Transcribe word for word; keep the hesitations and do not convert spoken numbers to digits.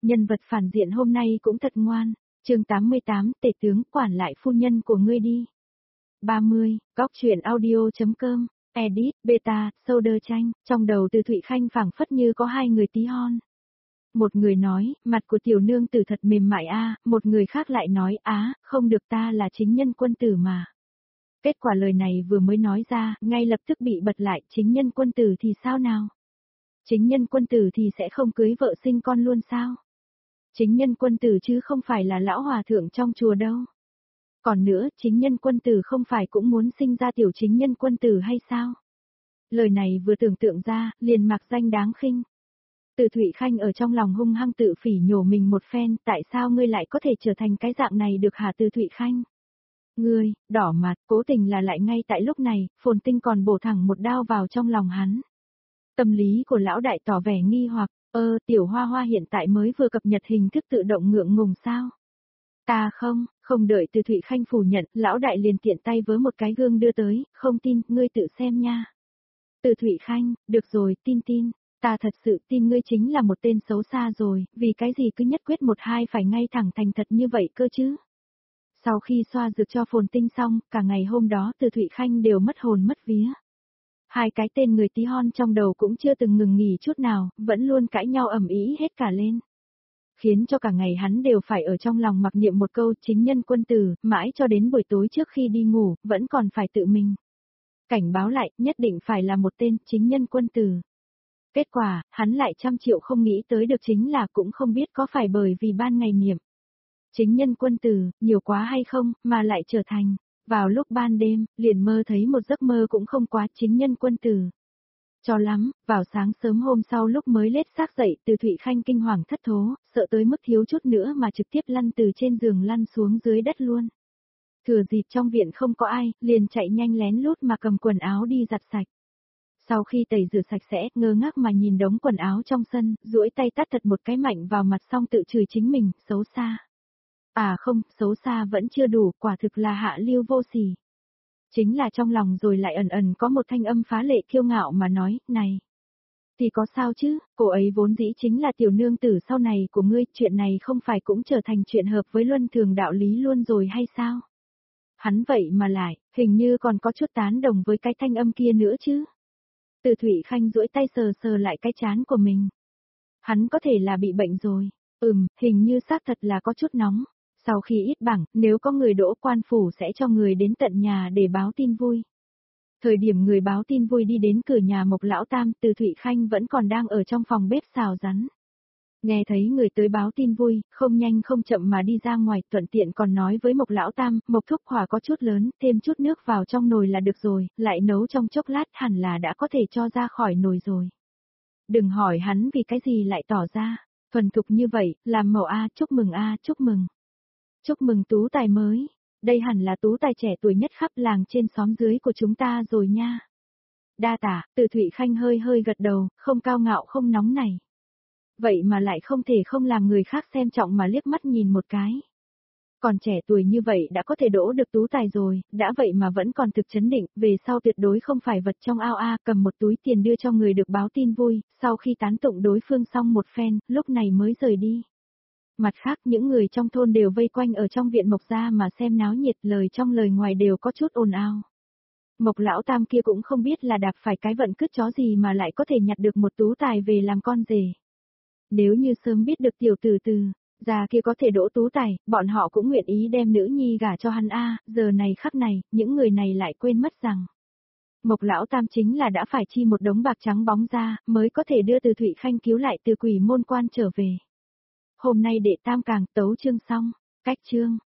Nhân vật phản diện hôm nay cũng thật ngoan. Chương tám mươi tám, tể tướng, quản lại phu nhân của ngươi đi. ba mươi, góc truyện audio.com, edit, beta, folder tranh, trong đầu Từ Thụy Khanh phảng phất như có hai người tí hon. Một người nói, mặt của tiểu nương tử thật mềm mại a, một người khác lại nói, á, không được, ta là chính nhân quân tử mà. Kết quả lời này vừa mới nói ra, ngay lập tức bị bật lại, chính nhân quân tử thì sao nào? Chính nhân quân tử thì sẽ không cưới vợ sinh con luôn sao? Chính nhân quân tử chứ không phải là lão hòa thượng trong chùa đâu. Còn nữa, chính nhân quân tử không phải cũng muốn sinh ra tiểu chính nhân quân tử hay sao? Lời này vừa tưởng tượng ra, liền mặc danh đáng khinh. Từ Thụy Khanh ở trong lòng hung hăng tự phỉ nhổ mình một phen, tại sao ngươi lại có thể trở thành cái dạng này được hả Từ Thụy Khanh? Ngươi, đỏ mặt, cố tình là lại ngay tại lúc này, Phồn Tinh còn bổ thẳng một đao vào trong lòng hắn. Tâm lý của lão đại tỏ vẻ nghi hoặc, ơ, tiểu hoa hoa hiện tại mới vừa cập nhật hình thức tự động ngượng ngùng sao? Ta không, không đợi Từ Thụy Khanh phủ nhận, lão đại liền tiện tay với một cái gương đưa tới, không tin, ngươi tự xem nha. Từ Thụy Khanh, được rồi, tin tin, ta thật sự tin ngươi chính là một tên xấu xa rồi, vì cái gì cứ nhất quyết một hai phải ngay thẳng thành thật như vậy cơ chứ? Sau khi xoa dược cho Phồn Tinh xong, cả ngày hôm đó Từ Thụy Khanh đều mất hồn mất vía. Hai cái tên người tí hon trong đầu cũng chưa từng ngừng nghỉ chút nào, vẫn luôn cãi nhau ầm ĩ hết cả lên. Khiến cho cả ngày hắn đều phải ở trong lòng mặc niệm một câu chính nhân quân tử, mãi cho đến buổi tối trước khi đi ngủ, vẫn còn phải tự mình cảnh báo lại, nhất định phải là một tên chính nhân quân tử. Kết quả, hắn lại trăm triệu không nghĩ tới được chính là cũng không biết có phải bởi vì ban ngày niệm chính nhân quân tử, nhiều quá hay không, mà lại trở thành, vào lúc ban đêm, liền mơ thấy một giấc mơ cũng không quá chính nhân quân tử. Cho lắm, vào sáng sớm hôm sau lúc mới lết xác dậy, Từ Thụy Khanh kinh hoàng thất thố, sợ tới mức thiếu chút nữa mà trực tiếp lăn từ trên giường lăn xuống dưới đất luôn. Thừa dịp trong viện không có ai, liền chạy nhanh lén lút mà cầm quần áo đi giặt sạch. Sau khi tẩy rửa sạch sẽ, ngơ ngác mà nhìn đống quần áo trong sân, duỗi tay tát thật một cái mạnh vào mặt xong tự chửi chính mình, xấu xa. À không, xấu xa vẫn chưa đủ, quả thực là hạ lưu vô sỉ. Chính là trong lòng rồi lại ẩn ẩn có một thanh âm phá lệ kiêu ngạo mà nói, này. Thì có sao chứ, cô ấy vốn dĩ chính là tiểu nương tử sau này của ngươi, chuyện này không phải cũng trở thành chuyện hợp với luân thường đạo lý luôn rồi hay sao? Hắn vậy mà lại, hình như còn có chút tán đồng với cái thanh âm kia nữa chứ. Từ Thụy Khanh duỗi tay sờ sờ lại cái trán của mình. Hắn có thể là bị bệnh rồi, ừm, hình như xác thật là có chút nóng. Sau khi ít bảng, nếu có người đỗ quan phủ sẽ cho người đến tận nhà để báo tin vui. Thời điểm người báo tin vui đi đến cửa nhà Mộc Lão Tam, Từ Thụy Khanh vẫn còn đang ở trong phòng bếp xào rắn. Nghe thấy người tới báo tin vui, không nhanh không chậm mà đi ra ngoài, thuận tiện còn nói với Mộc Lão Tam, Mộc thúc hỏa có chút lớn, thêm chút nước vào trong nồi là được rồi, lại nấu trong chốc lát hẳn là đã có thể cho ra khỏi nồi rồi. Đừng hỏi hắn vì cái gì lại tỏ ra, thuần thục như vậy, làm mẫu a, chúc mừng a, chúc mừng. Chúc mừng tú tài mới, đây hẳn là tú tài trẻ tuổi nhất khắp làng trên xóm dưới của chúng ta rồi nha. Đa tả, Từ Thụy Khanh hơi hơi gật đầu, không cao ngạo không nóng này. Vậy mà lại không thể không làm người khác xem trọng mà liếc mắt nhìn một cái. Còn trẻ tuổi như vậy đã có thể đỗ được tú tài rồi, đã vậy mà vẫn còn thực chấn định, về sau tuyệt đối không phải vật trong ao a, cầm một túi tiền đưa cho người được báo tin vui, sau khi tán tụng đối phương xong một phen, lúc này mới rời đi. Mặt khác những người trong thôn đều vây quanh ở trong viện Mộc gia mà xem náo nhiệt, lời trong lời ngoài đều có chút ồn ào. Mộc Lão Tam kia cũng không biết là đạp phải cái vận cứt chó gì mà lại có thể nhặt được một tú tài về làm con rể. Nếu như sớm biết được tiểu tử từ, già kia có thể đỗ tú tài, bọn họ cũng nguyện ý đem nữ nhi gả cho hắn a, giờ này khắc này, những người này lại quên mất rằng. Mộc Lão Tam chính là đã phải chi một đống bạc trắng bóng ra, mới có thể đưa Từ Thụy Khanh cứu lại từ quỷ môn quan trở về. Hôm nay đệ tam càng tấu chương xong, cách chương.